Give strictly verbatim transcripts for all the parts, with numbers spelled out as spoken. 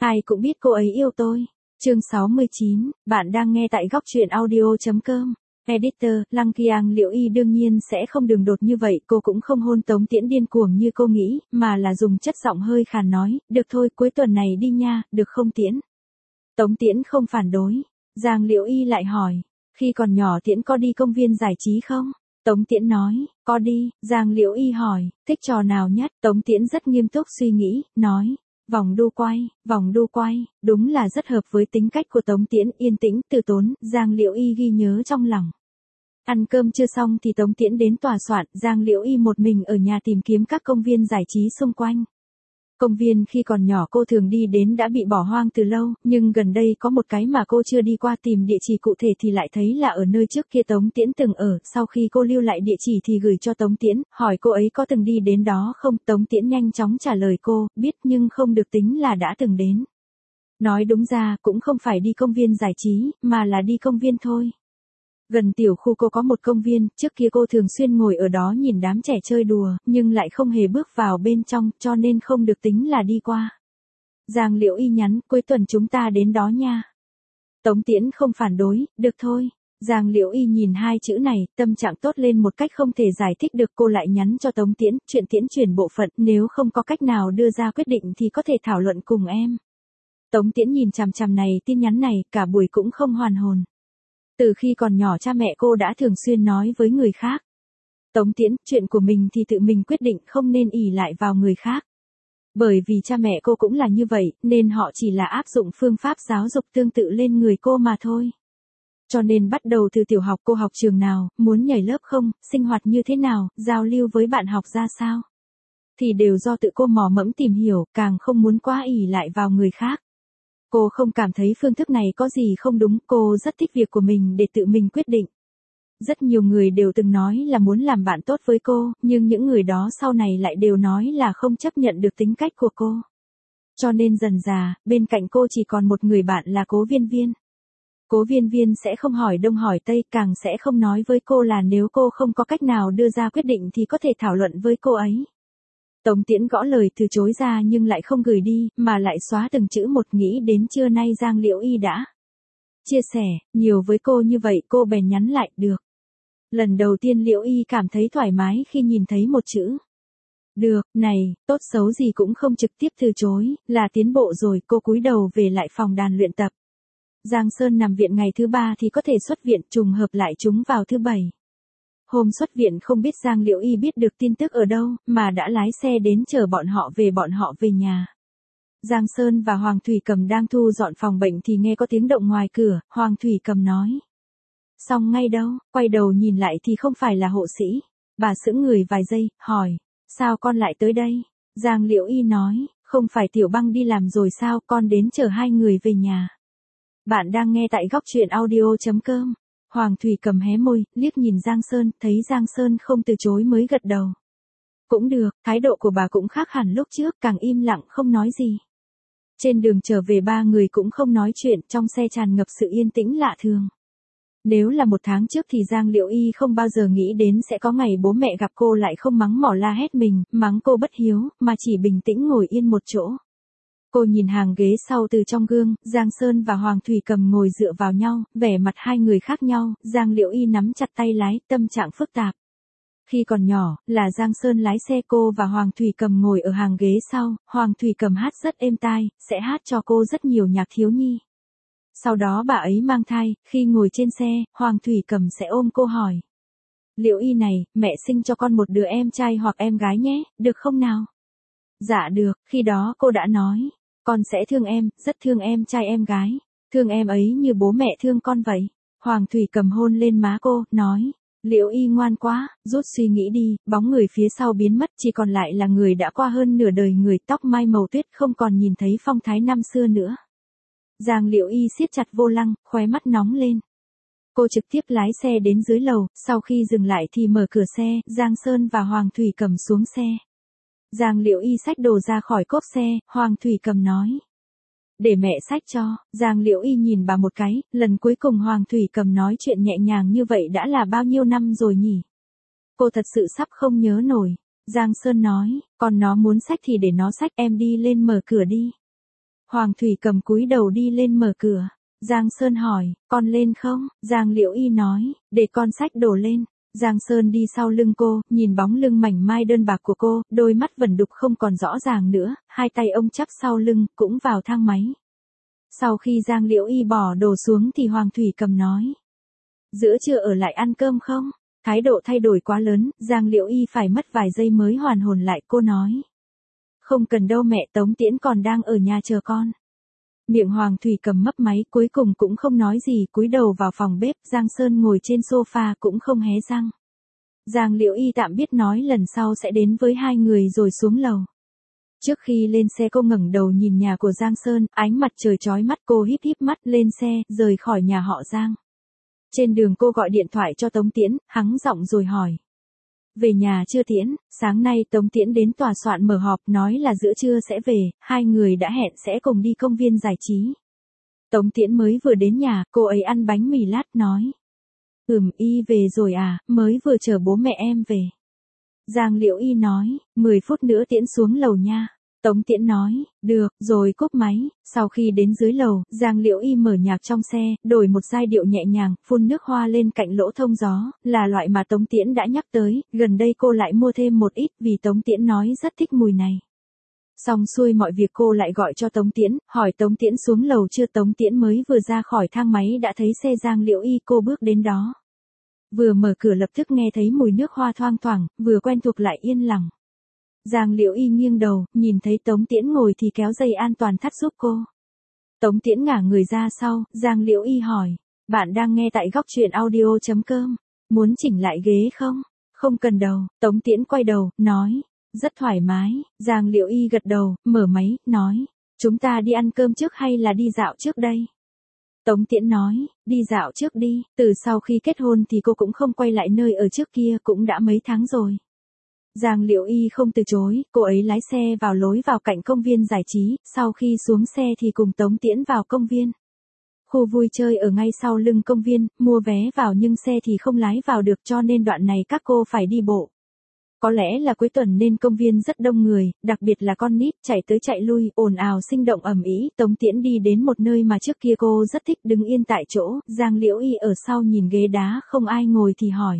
Ai cũng biết cô ấy yêu tôi. Chương sáu mươi chín, bạn đang nghe tại góc truyện audio chấm com. Editor, Lăng Kiang Liễu Y đương nhiên sẽ không đường đột như vậy, cô cũng không hôn Tống Tiễn điên cuồng như cô nghĩ, mà là dùng chất giọng hơi khàn nói, được thôi, cuối tuần này đi nha, được không Tiễn? Tống Tiễn không phản đối. Giang Liễu Y lại hỏi, khi còn nhỏ Tiễn có đi công viên giải trí không? Tống Tiễn nói, có đi. Giang Liễu Y hỏi, thích trò nào nhất? Tống Tiễn rất nghiêm túc suy nghĩ, nói, vòng đu quay, vòng đu quay, đúng là rất hợp với tính cách của Tống Tiễn, yên tĩnh, từ tốn, Giang Liễu Y ghi nhớ trong lòng. Ăn cơm chưa xong thì Tống Tiễn đến tòa soạn, Giang Liễu Y một mình ở nhà tìm kiếm các công viên giải trí xung quanh. Công viên khi còn nhỏ cô thường đi đến đã bị bỏ hoang từ lâu, nhưng gần đây có một cái mà cô chưa đi qua, tìm địa chỉ cụ thể thì lại thấy là ở nơi trước kia Tống Tiễn từng ở, sau khi cô lưu lại địa chỉ thì gửi cho Tống Tiễn, hỏi cô ấy có từng đi đến đó không, Tống Tiễn nhanh chóng trả lời cô, biết nhưng không được tính là đã từng đến. Nói đúng ra cũng không phải đi công viên giải trí, mà là đi công viên thôi. Gần tiểu khu cô có một công viên, trước kia cô thường xuyên ngồi ở đó nhìn đám trẻ chơi đùa, nhưng lại không hề bước vào bên trong, cho nên không được tính là đi qua. Giang Liễu Y nhắn, cuối tuần chúng ta đến đó nha. Tống Tiễn không phản đối, được thôi. Giang Liễu Y nhìn hai chữ này, tâm trạng tốt lên một cách không thể giải thích được, cô lại nhắn cho Tống Tiễn, chuyện Tiễn chuyển bộ phận, nếu không có cách nào đưa ra quyết định thì có thể thảo luận cùng em. Tống Tiễn nhìn chằm chằm này, tin nhắn này, cả buổi cũng không hoàn hồn. Từ khi còn nhỏ cha mẹ cô đã thường xuyên nói với người khác. Tống Tiễn, chuyện của mình thì tự mình quyết định, không nên ỷ lại vào người khác. Bởi vì cha mẹ cô cũng là như vậy, nên họ chỉ là áp dụng phương pháp giáo dục tương tự lên người cô mà thôi. Cho nên bắt đầu từ tiểu học cô học trường nào, muốn nhảy lớp không, sinh hoạt như thế nào, giao lưu với bạn học ra sao. Thì đều do tự cô mò mẫm tìm hiểu, càng không muốn quá ỷ lại vào người khác. Cô không cảm thấy phương thức này có gì không đúng, cô rất thích việc của mình để tự mình quyết định. Rất nhiều người đều từng nói là muốn làm bạn tốt với cô, nhưng những người đó sau này lại đều nói là không chấp nhận được tính cách của cô. Cho nên dần dà, bên cạnh cô chỉ còn một người bạn là Cố Viên Viên. Cố Viên Viên sẽ không hỏi đông hỏi tây, càng sẽ không nói với cô là nếu cô không có cách nào đưa ra quyết định thì có thể thảo luận với cô ấy. Tống Tiễn gõ lời từ chối ra nhưng lại không gửi đi, mà lại xóa từng chữ một, nghĩ đến trưa nay Giang Liễu Y đã chia sẻ nhiều với cô như vậy, cô bèn nhắn lại, được. Lần đầu tiên Liễu Y cảm thấy thoải mái khi nhìn thấy một chữ. Được, này, tốt xấu gì cũng không trực tiếp từ chối, là tiến bộ rồi, cô cúi đầu về lại phòng đàn luyện tập. Giang Sơn nằm viện ngày thứ ba thì có thể xuất viện, trùng hợp lại chúng vào thứ bảy. Hôm xuất viện không biết Giang Liễu Y biết được tin tức ở đâu, mà đã lái xe đến chờ bọn họ về bọn họ về nhà. Giang Sơn và Hoàng Thủy Cầm đang thu dọn phòng bệnh thì nghe có tiếng động ngoài cửa, Hoàng Thủy Cầm nói. Xong ngay đâu, quay đầu nhìn lại thì không phải là hộ sĩ. Bà sững người vài giây, hỏi, sao con lại tới đây? Giang Liễu Y nói, không phải Tiểu Băng đi làm rồi sao, con đến chờ hai người về nhà. Bạn đang nghe tại góc truyện audio chấm com. Hoàng Thủy Cầm hé môi, liếc nhìn Giang Sơn, thấy Giang Sơn không từ chối mới gật đầu. Cũng được, thái độ của bà cũng khác hẳn lúc trước, càng im lặng không nói gì. Trên đường trở về ba người cũng không nói chuyện, trong xe tràn ngập sự yên tĩnh lạ thường. Nếu là một tháng trước thì Giang Liễu Y không bao giờ nghĩ đến sẽ có ngày bố mẹ gặp cô lại không mắng mỏ la hét mình, mắng cô bất hiếu, mà chỉ bình tĩnh ngồi yên một chỗ. Cô nhìn hàng ghế sau từ trong gương, Giang Sơn và Hoàng Thủy Cầm ngồi dựa vào nhau, vẻ mặt hai người khác nhau, Giang Liễu Y nắm chặt tay lái, tâm trạng phức tạp. Khi còn nhỏ, là Giang Sơn lái xe, cô và Hoàng Thủy Cầm ngồi ở hàng ghế sau, Hoàng Thủy Cầm hát rất êm tai, sẽ hát cho cô rất nhiều nhạc thiếu nhi. Sau đó bà ấy mang thai, khi ngồi trên xe, Hoàng Thủy Cầm sẽ ôm cô hỏi. Liễu Y này, mẹ sinh cho con một đứa em trai hoặc em gái nhé, được không nào? Dạ được, khi đó cô đã nói. Con sẽ thương em, rất thương em trai em gái. Thương em ấy như bố mẹ thương con vậy. Hoàng Thủy Cầm hôn lên má cô, nói. Liễu Y ngoan quá, rút suy nghĩ đi, bóng người phía sau biến mất, chỉ còn lại là người đã qua hơn nửa đời người, tóc mai màu tuyết, không còn nhìn thấy phong thái năm xưa nữa. Giang Liễu Y siết chặt vô lăng, khóe mắt nóng lên. Cô trực tiếp lái xe đến dưới lầu, sau khi dừng lại thì mở cửa xe, Giang Sơn và Hoàng Thủy Cầm xuống xe. Giang Liễu Y xách đồ ra khỏi cốp xe, Hoàng Thủy Cầm nói. Để mẹ xách cho. Giang Liễu Y nhìn bà một cái, lần cuối cùng Hoàng Thủy Cầm nói chuyện nhẹ nhàng như vậy đã là bao nhiêu năm rồi nhỉ? Cô thật sự sắp không nhớ nổi. Giang Sơn nói, còn nó muốn xách thì để nó xách, em đi lên mở cửa đi. Hoàng Thủy Cầm cúi đầu đi lên mở cửa. Giang Sơn hỏi, con lên không? Giang Liễu Y nói, để con xách đồ lên. Giang Sơn đi sau lưng cô, nhìn bóng lưng mảnh mai đơn bạc của cô, đôi mắt vẩn đục không còn rõ ràng nữa, hai tay ông chắp sau lưng, cũng vào thang máy. Sau khi Giang Liễu Y bỏ đồ xuống thì Hoàng Thủy Cầm nói, giữa trưa ở lại ăn cơm không? Thái độ thay đổi quá lớn, Giang Liễu Y phải mất vài giây mới hoàn hồn lại, cô nói, không cần đâu mẹ, Tống Tiễn còn đang ở nhà chờ con. Miệng Hoàng Thủy Cầm mấp máy, cuối cùng cũng không nói gì, cúi đầu vào phòng bếp. Giang Sơn ngồi trên sofa cũng không hé răng. Giang Liễu Y tạm biết nói lần sau sẽ đến với hai người rồi xuống lầu. Trước khi lên xe cô ngẩng đầu nhìn nhà của Giang Sơn, ánh mặt trời chói mắt, cô híp híp mắt lên xe, rời khỏi nhà họ Giang. Trên đường cô gọi điện thoại cho Tống Tiễn, hắng giọng rồi hỏi. Về nhà chưa Tiễn? Sáng nay Tống Tiễn đến tòa soạn mở họp nói là giữa trưa sẽ về, hai người đã hẹn sẽ cùng đi công viên giải trí. Tống Tiễn mới vừa đến nhà, cô ấy ăn bánh mì lát nói. Ừm, Y về rồi à, mới vừa chở bố mẹ em về. Giang Liễu Y nói, mười phút nữa Tiễn xuống lầu nha. Tống Tiễn nói, được, rồi cúp máy. Sau khi đến dưới lầu, Giang Liễu Y mở nhạc trong xe, đổi một giai điệu nhẹ nhàng, phun nước hoa lên cạnh lỗ thông gió, là loại mà Tống Tiễn đã nhắc tới, gần đây cô lại mua thêm một ít vì Tống Tiễn nói rất thích mùi này. Xong xuôi mọi việc cô lại gọi cho Tống Tiễn, hỏi Tống Tiễn xuống lầu chưa. Tống Tiễn mới vừa ra khỏi thang máy đã thấy xe Giang Liễu Y, cô bước đến đó. Vừa mở cửa lập tức nghe thấy mùi nước hoa thoang thoảng, vừa quen thuộc lại yên lặng. Giang Liễu Y nghiêng đầu, nhìn thấy Tống Tiễn ngồi thì kéo dây an toàn thắt giúp cô. Tống Tiễn ngả người ra sau, Giang Liễu Y hỏi, bạn đang nghe tại góc truyện audio chấm com, muốn chỉnh lại ghế không? Không cần đâu. Tống Tiễn quay đầu, nói, rất thoải mái. Giang Liễu Y gật đầu, mở máy, nói, chúng ta đi ăn cơm trước hay là đi dạo trước đây? Tống Tiễn nói, đi dạo trước đi, từ sau khi kết hôn thì cô cũng không quay lại nơi ở trước kia, cũng đã mấy tháng rồi. Giang Liễu Y không từ chối, cô ấy lái xe vào lối vào cạnh công viên giải trí, sau khi xuống xe thì cùng Tống Tiễn vào công viên. Khu vui chơi ở ngay sau lưng công viên, mua vé vào nhưng xe thì không lái vào được cho nên đoạn này các cô phải đi bộ. Có lẽ là cuối tuần nên công viên rất đông người, đặc biệt là con nít chạy tới chạy lui, ồn ào sinh động ầm ĩ. Tống Tiễn đi đến một nơi mà trước kia cô rất thích, đứng yên tại chỗ. Giang Liễu Y ở sau nhìn ghế đá không ai ngồi thì hỏi.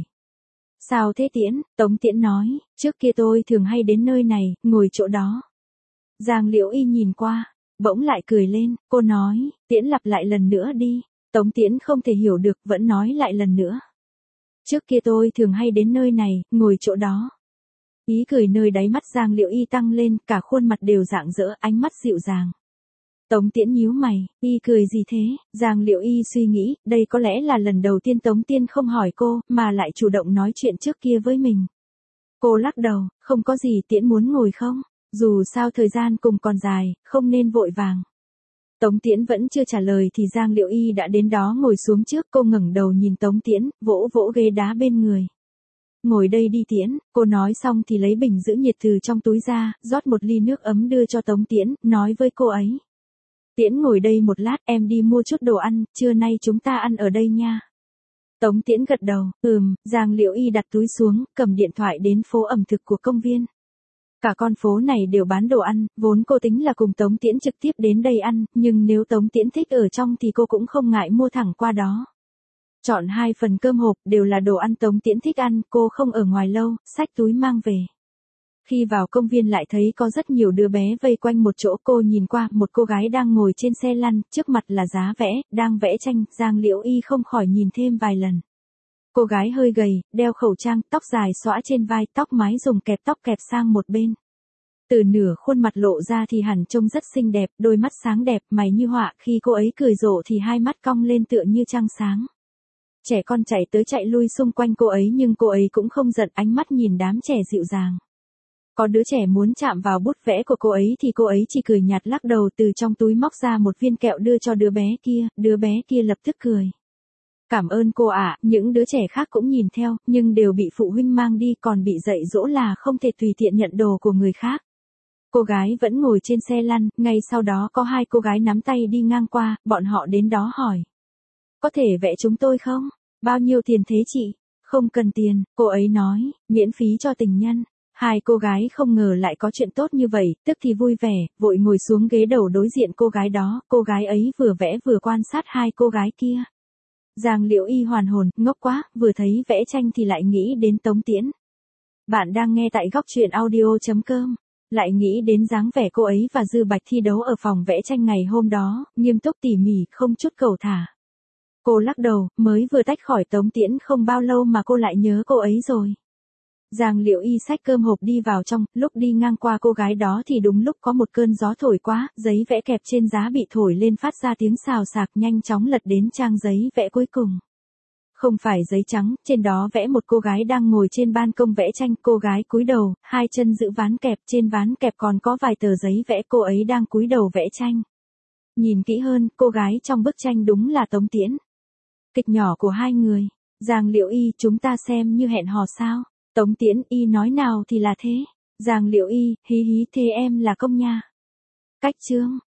Sao thế Tiễn? Tống Tiễn nói, trước kia tôi thường hay đến nơi này, ngồi chỗ đó. Giang Liễu Y nhìn qua, bỗng lại cười lên, cô nói, Tiễn lặp lại lần nữa đi. Tống Tiễn không thể hiểu được, vẫn nói lại lần nữa. Trước kia tôi thường hay đến nơi này, ngồi chỗ đó. Ý cười nơi đáy mắt Giang Liễu Y tăng lên, cả khuôn mặt đều rạng rỡ, ánh mắt dịu dàng. Tống Tiễn nhíu mày, Y cười gì thế? Giang Liễu Y suy nghĩ, đây có lẽ là lần đầu tiên Tống Tiễn không hỏi cô, mà lại chủ động nói chuyện trước kia với mình. Cô lắc đầu, không có gì. Tiễn muốn ngồi không? Dù sao thời gian cùng còn dài, không nên vội vàng. Tống Tiễn vẫn chưa trả lời thì Giang Liễu Y đã đến đó ngồi xuống trước. Cô ngẩng đầu nhìn Tống Tiễn, vỗ vỗ ghế đá bên người. Ngồi đây đi Tiễn. Cô nói xong thì lấy bình giữ nhiệt từ trong túi ra, rót một ly nước ấm đưa cho Tống Tiễn, nói với cô ấy. Tiễn ngồi đây một lát, em đi mua chút đồ ăn, trưa nay chúng ta ăn ở đây nha. Tống Tiễn gật đầu, ừm. Giang Liễu Y đặt túi xuống, cầm điện thoại đến phố ẩm thực của công viên. Cả con phố này đều bán đồ ăn, vốn cô tính là cùng Tống Tiễn trực tiếp đến đây ăn, nhưng nếu Tống Tiễn thích ở trong thì cô cũng không ngại mua thẳng qua đó. Chọn hai phần cơm hộp, đều là đồ ăn Tống Tiễn thích ăn, cô không ở ngoài lâu, xách túi mang về. Khi vào công viên lại thấy có rất nhiều đứa bé vây quanh một chỗ, cô nhìn qua, một cô gái đang ngồi trên xe lăn, trước mặt là giá vẽ, đang vẽ tranh. Giang Liễu Y không khỏi nhìn thêm vài lần. Cô gái hơi gầy, đeo khẩu trang, tóc dài xõa trên vai, tóc mái dùng kẹp tóc kẹp sang một bên. Từ nửa khuôn mặt lộ ra thì hẳn trông rất xinh đẹp, đôi mắt sáng đẹp, mày như họa, khi cô ấy cười rộ thì hai mắt cong lên tựa như trăng sáng. Trẻ con chạy tới chạy lui xung quanh cô ấy nhưng cô ấy cũng không giận, ánh mắt nhìn đám trẻ dịu dàng. Có đứa trẻ muốn chạm vào bút vẽ của cô ấy thì cô ấy chỉ cười nhạt lắc đầu, từ trong túi móc ra một viên kẹo đưa cho đứa bé kia, đứa bé kia lập tức cười. Cảm ơn cô ạ. Những đứa trẻ khác cũng nhìn theo, nhưng đều bị phụ huynh mang đi, còn bị dạy dỗ là không thể tùy tiện nhận đồ của người khác. Cô gái vẫn ngồi trên xe lăn, ngay sau đó có hai cô gái nắm tay đi ngang qua, bọn họ đến đó hỏi. Có thể vẽ chúng tôi không? Bao nhiêu tiền thế chị? Không cần tiền, cô ấy nói, miễn phí cho tình nhân. Hai cô gái không ngờ lại có chuyện tốt như vậy, tức thì vui vẻ, vội ngồi xuống ghế đầu đối diện cô gái đó, cô gái ấy vừa vẽ vừa quan sát hai cô gái kia. Giang Liễu Y hoàn hồn, ngốc quá, vừa thấy vẽ tranh thì lại nghĩ đến Tống Tiễn. Bạn đang nghe tại góc truyện audio.com. Lại nghĩ đến dáng vẻ cô ấy và Dư Bạch thi đấu ở phòng vẽ tranh ngày hôm đó, nghiêm túc tỉ mỉ, không chút cầu thả. Cô lắc đầu, mới vừa tách khỏi Tống Tiễn không bao lâu mà cô lại nhớ cô ấy rồi. Giang Liễu Y xách cơm hộp đi vào trong, lúc đi ngang qua cô gái đó thì đúng lúc có một cơn gió thổi quá, giấy vẽ kẹp trên giá bị thổi lên phát ra tiếng xào xạc, nhanh chóng lật đến trang giấy vẽ cuối cùng. Không phải giấy trắng, trên đó vẽ một cô gái đang ngồi trên ban công vẽ tranh, cô gái cúi đầu, hai chân giữ ván kẹp, trên ván kẹp còn có vài tờ giấy vẽ, cô ấy đang cúi đầu vẽ tranh. Nhìn kỹ hơn, cô gái trong bức tranh đúng là Tống Tiễn. Kịch nhỏ của hai người. Giang Liễu Y, chúng ta xem như hẹn hò sao? Tống Tiễn, Y nói nào thì là thế. Giang Liễu Y, hí hí, thế em là công nha. Cách chương.